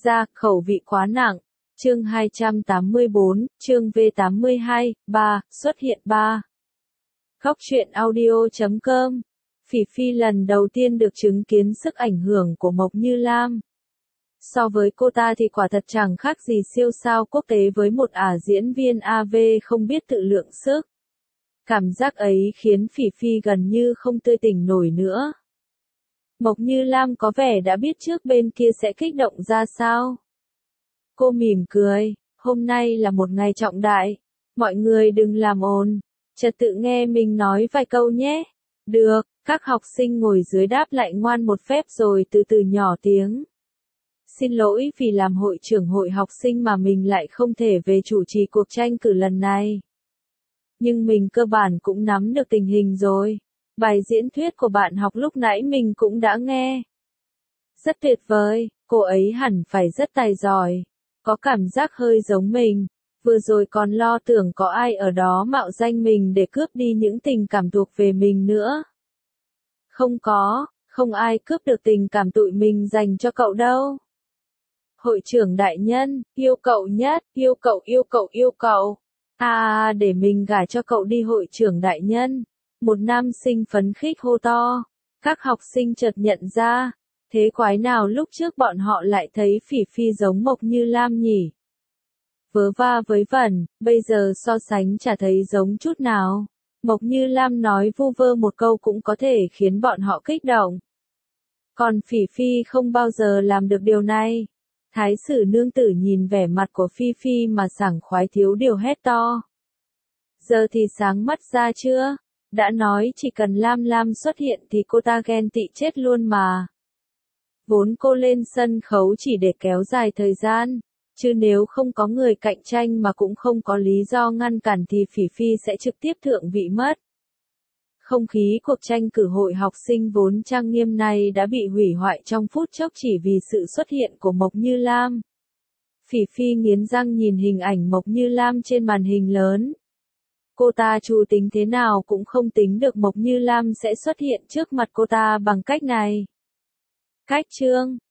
ra, khẩu vị quá nặng. Chương 284, chương V82, 3, xuất hiện 3. Góc truyện audio.com. Phỉ Phi lần đầu tiên được chứng kiến sức ảnh hưởng của Mộc Như Lam. So với cô ta thì quả thật chẳng khác gì siêu sao quốc tế với một diễn viên AV không biết tự lượng sức. Cảm giác ấy khiến Phỉ Phi gần như không tươi tỉnh nổi nữa. Mộc Như Lam có vẻ đã biết trước bên kia sẽ kích động ra sao. Cô mỉm cười, hôm nay là một ngày trọng đại. Mọi người đừng làm ồn, trật tự nghe mình nói vài câu nhé. Được, các học sinh ngồi dưới đáp lại ngoan một phép rồi từ từ nhỏ tiếng. Xin lỗi vì làm hội trưởng hội học sinh mà mình lại không thể về chủ trì cuộc tranh cử lần này. Nhưng mình cơ bản cũng nắm được tình hình rồi. Bài diễn thuyết của bạn học lúc nãy mình cũng đã nghe. Rất tuyệt vời, cô ấy hẳn phải rất tài giỏi. Có cảm giác hơi giống mình. Vừa rồi còn lo tưởng có ai ở đó mạo danh mình để cướp đi những tình cảm thuộc về mình nữa. Không có, không ai cướp được tình cảm tụi mình dành cho cậu đâu. Hội trưởng đại nhân, yêu cậu nhất, yêu cậu yêu cậu yêu cậu. Để mình gả cho cậu đi hội trưởng đại nhân. Một nam sinh phấn khích hô to. Các học sinh chợt nhận ra. Thế quái nào lúc trước bọn họ lại thấy Phỉ Phi giống Mộc Như Lam nhỉ? Vớ va với vẩn, bây giờ so sánh chả thấy giống chút nào. Mộc Như Lam nói vu vơ một câu cũng có thể khiến bọn họ kích động. Còn Phỉ Phi không bao giờ làm được điều này. Thái sử nương tử nhìn vẻ mặt của Phi Phi mà sảng khoái thiếu điều hét to. Giờ thì sáng mắt ra chưa? Đã nói chỉ cần Lam Lam xuất hiện thì cô ta ghen tị chết luôn mà. Vốn cô lên sân khấu chỉ để kéo dài thời gian, chứ nếu không có người cạnh tranh mà cũng không có lý do ngăn cản thì Phỉ Phi sẽ trực tiếp thượng vị mất. Không khí cuộc tranh cử hội học sinh vốn trang nghiêm này đã bị hủy hoại trong phút chốc chỉ vì sự xuất hiện của Mộc Như Lam. Phỉ Phi nghiến răng nhìn hình ảnh Mộc Như Lam trên màn hình lớn. Cô ta trù tính thế nào cũng không tính được Mộc Như Lam sẽ xuất hiện trước mặt cô ta bằng cách này. Cách chương,